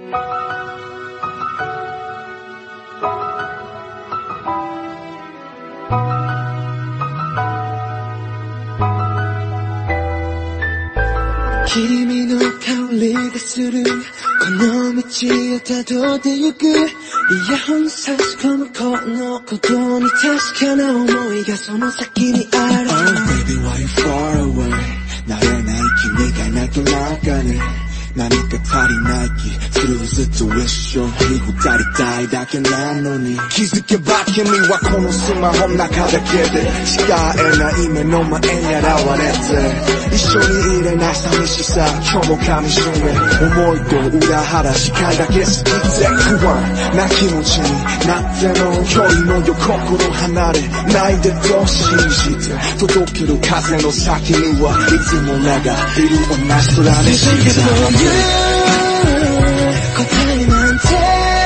君の香りがするこの道をたどってゆくイヤホン差し込むこのことに確かな思いがその先にある Oh baby why you far away 慣れない君がいないと中に何か足りない気するずっと一緒に二人たいだけなのに気づけば君はこのスマホの中だけでしか会えない目の前に現れて一緒にいれない寂しさ今日も噛みしめ思いと裏腹視界だけ過ぎて不安な気持ちになっても距離のよ心離れないでと信じて届ける風の先にはいつも俺がいる同じ空にして答えなんて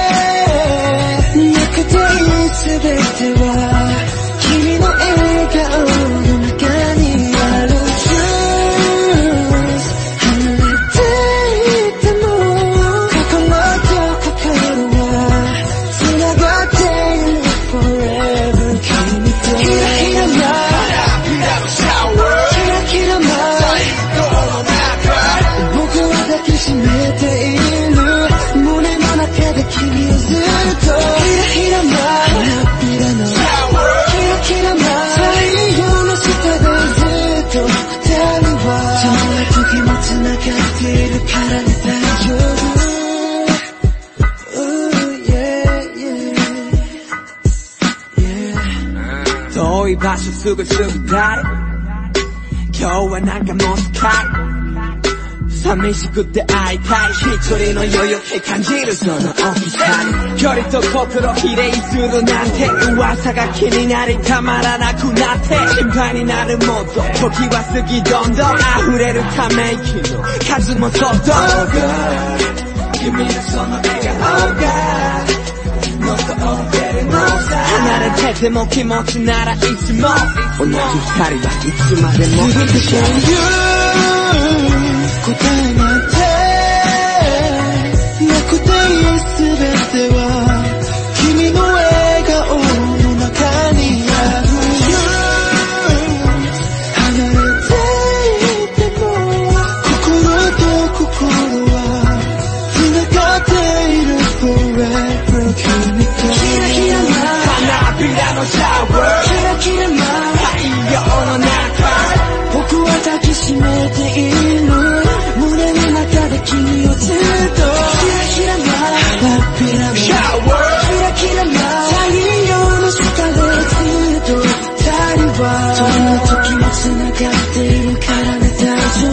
なくていい全ては君の笑顔の中にある Truth 離れていても心と心は繋がっている Forever 君とキラキラな花びらのシャワーキラキラな最高の中僕は抱きしめている胸の中で君をずっとキラキラな花びらのシャワーキラキラな太陽の下でずっと二人は遠い時も繋がっているからね大丈夫 Ooh, yeah, yeah, yeah. 遠い場所すぐだい今日はなんかもう深い寂しくて会いたい一人の余裕って感じるその大きさに距離と心比例するなんて噂が気になりたまらなくなって心配になるもっと時は過ぎどんどん溢れるため息の数もそっと Oh God 君のその笑顔がもっと大きるのさ離れてても気持ちならいつも同じ二人はいつまでも続くそういう答えなんてなくていい全ては君の笑顔の中にある 離れていても心と心は繋がっている Forever 君とキラキラな花びらのシャワーキラキラな太陽の中僕は抱きしめている胸の中で君をずっとキラキラな花びらのシャワーキラキラな太陽の下でずっと二人はどんな時も繋がっているからね大丈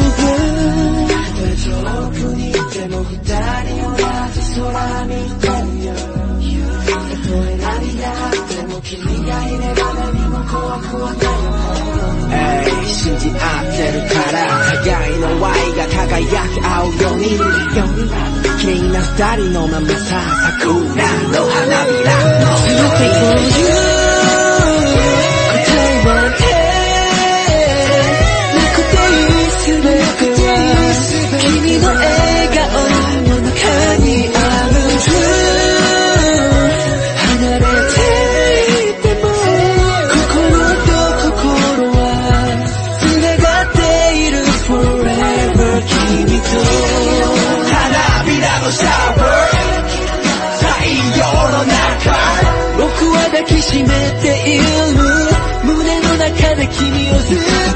夫遠くにいても二人同じ空見てるよたとえ何があっても君がいれば何も怖くはないよ信じ合ってるから互いの愛が輝き合うように綺麗な二人のままさ桜の花びらの全てを言う答えなんてなくていい全ては君の笑顔の中にある Truth 離れていても心と心は君と花びらのシャワー太陽の中僕は抱きしめている胸の中で君をずっと